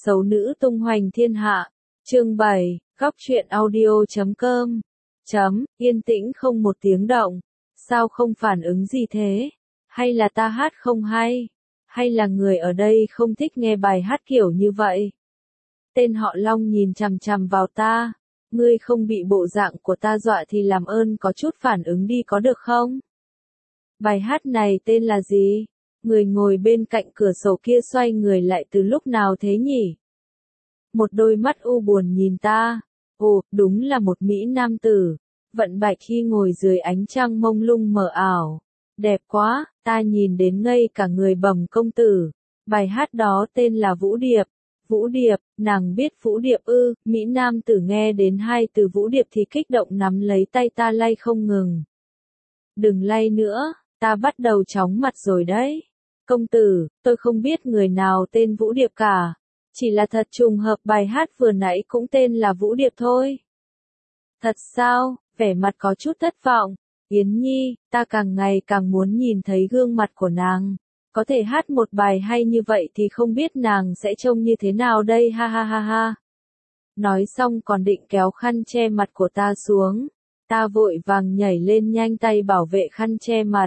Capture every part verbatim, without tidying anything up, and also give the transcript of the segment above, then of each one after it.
Xấu nữ tung hoành thiên hạ. Chương bảy, góc truyện audio chấm com. Chấm, yên tĩnh không một tiếng động. Sao không phản ứng gì thế? Hay là ta hát không hay? Hay là người ở đây không thích nghe bài hát kiểu như vậy? Tên họ Long nhìn chằm chằm vào ta. Ngươi không bị bộ dạng của ta dọa thì làm ơn có chút phản ứng đi có được không? Bài hát này tên là gì? Người ngồi bên cạnh cửa sổ kia xoay người lại từ lúc nào thế nhỉ? Một đôi mắt u buồn nhìn ta. Ồ, đúng là một mỹ nam tử. Vận bạch khi ngồi dưới ánh trăng mông lung mờ ảo. Đẹp quá, ta nhìn đến ngây cả người bẩm công tử. Bài hát đó tên là Vũ Điệp. Vũ Điệp, nàng biết Vũ Điệp ư? Mỹ nam tử nghe đến hai từ Vũ Điệp thì kích động nắm lấy tay ta lay không ngừng. Đừng lay nữa, ta bắt đầu chóng mặt rồi đấy. Công tử, tôi không biết người nào tên Vũ Điệp cả. Chỉ là thật trùng hợp bài hát vừa nãy cũng tên là Vũ Điệp thôi. Thật sao? Vẻ mặt có chút thất vọng. Yến Nhi, ta càng ngày càng muốn nhìn thấy gương mặt của nàng. Có thể hát một bài hay như vậy thì không biết nàng sẽ trông như thế nào đây ha ha ha ha. Nói xong còn định kéo khăn che mặt của ta xuống. Ta vội vàng nhảy lên nhanh tay bảo vệ khăn che mặt.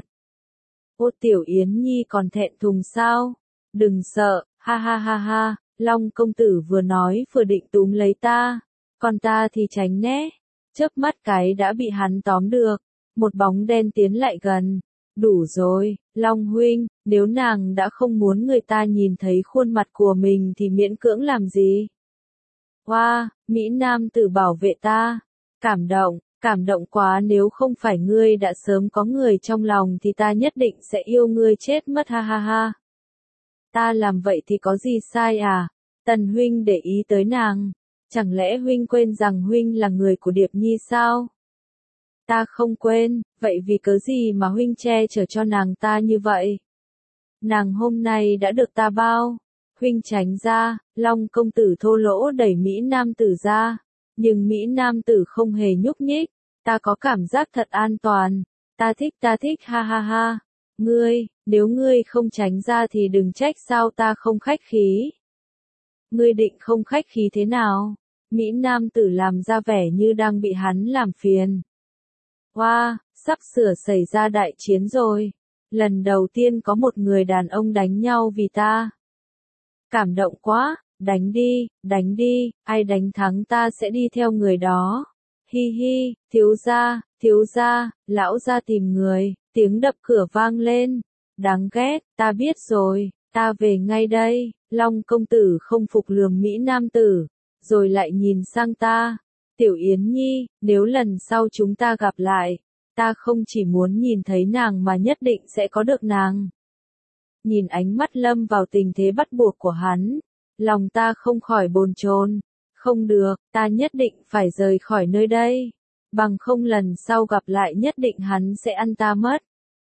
Ô tiểu Yến Nhi còn thẹn thùng sao? Đừng sợ, ha ha ha ha. Long công tử vừa nói vừa định túm lấy ta. Còn ta thì tránh né. Chớp mắt cái đã bị hắn tóm được. Một bóng đen tiến lại gần. Đủ rồi, Long huynh, nếu nàng đã không muốn người ta nhìn thấy khuôn mặt của mình thì miễn cưỡng làm gì? Wow, Mỹ Nam tử bảo vệ ta. Cảm động, cảm động quá, nếu không phải ngươi đã sớm có người trong lòng thì ta nhất định sẽ yêu ngươi chết mất ha ha ha. Ta làm vậy thì có gì sai à? Tần huynh để ý tới nàng. Chẳng lẽ huynh quên rằng huynh là người của Điệp Nhi sao? Ta không quên, vậy vì cớ gì mà huynh che chở cho nàng ta như vậy? Nàng hôm nay đã được ta bao. Huynh tránh ra, Long công tử thô lỗ đẩy Mỹ Nam tử ra. Nhưng Mỹ Nam tử không hề nhúc nhích. Ta có cảm giác thật an toàn. Ta thích ta thích ha ha ha. Ngươi, nếu ngươi không tránh ra thì đừng trách sao ta không khách khí. Ngươi định không khách khí thế nào? Mỹ Nam tử làm ra vẻ như đang bị hắn làm phiền. Wow, sắp sửa xảy ra đại chiến rồi. Lần đầu tiên có một người đàn ông đánh nhau vì ta. Cảm động quá, đánh đi, đánh đi, ai đánh thắng ta sẽ đi theo người đó. Hi hi, thiếu gia, thiếu gia, lão gia tìm người, tiếng đập cửa vang lên. Đáng ghét, ta biết rồi, ta về ngay đây. Long công tử không phục lườm Mỹ Nam tử, rồi lại nhìn sang ta. Tiểu Yến Nhi, nếu lần sau chúng ta gặp lại, ta không chỉ muốn nhìn thấy nàng mà nhất định sẽ có được nàng. Nhìn ánh mắt lâm vào tình thế bắt buộc của hắn, lòng ta không khỏi bồn chồn. Không được, ta nhất định phải rời khỏi nơi đây. Bằng không lần sau gặp lại nhất định hắn sẽ ăn ta mất.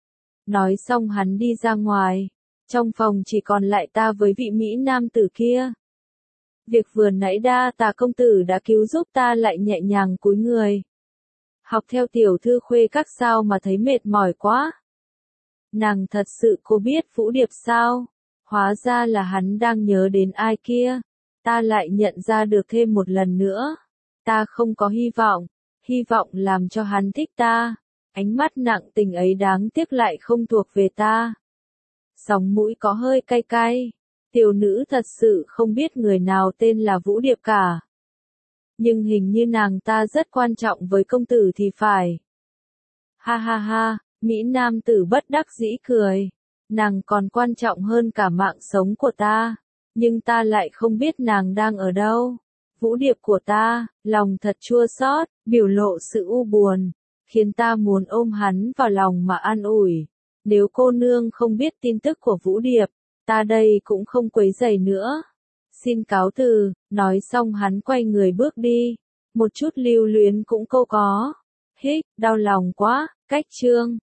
Nói xong hắn đi ra ngoài. Trong phòng chỉ còn lại ta với vị Mỹ Nam tử kia. Việc vừa nãy đa tạ công tử đã cứu giúp ta lại nhẹ nhàng cúi người. Học theo tiểu thư khuê các sao mà thấy mệt mỏi quá. Nàng thật sự cô biết Vũ Điệp sao? Hóa ra là hắn đang nhớ đến ai kia. Ta lại nhận ra được thêm một lần nữa. Ta không có hy vọng. Hy vọng làm cho hắn thích ta. Ánh mắt nặng tình ấy đáng tiếc lại không thuộc về ta. Sóng mũi có hơi cay cay. Tiểu nữ thật sự không biết người nào tên là Vũ Điệp cả. Nhưng hình như nàng ta rất quan trọng với công tử thì phải. Ha ha ha, Mỹ Nam tử bất đắc dĩ cười. Nàng còn quan trọng hơn cả mạng sống của ta. Nhưng ta lại không biết nàng đang ở đâu. Vũ Điệp của ta, lòng thật chua xót, biểu lộ sự u buồn, khiến ta muốn ôm hắn vào lòng mà an ủi. Nếu cô nương không biết tin tức của Vũ Điệp, ta đây cũng không quấy rầy nữa. Xin cáo từ, nói xong hắn quay người bước đi. Một chút lưu luyến cũng cô có. Hích, đau lòng quá, cách chương.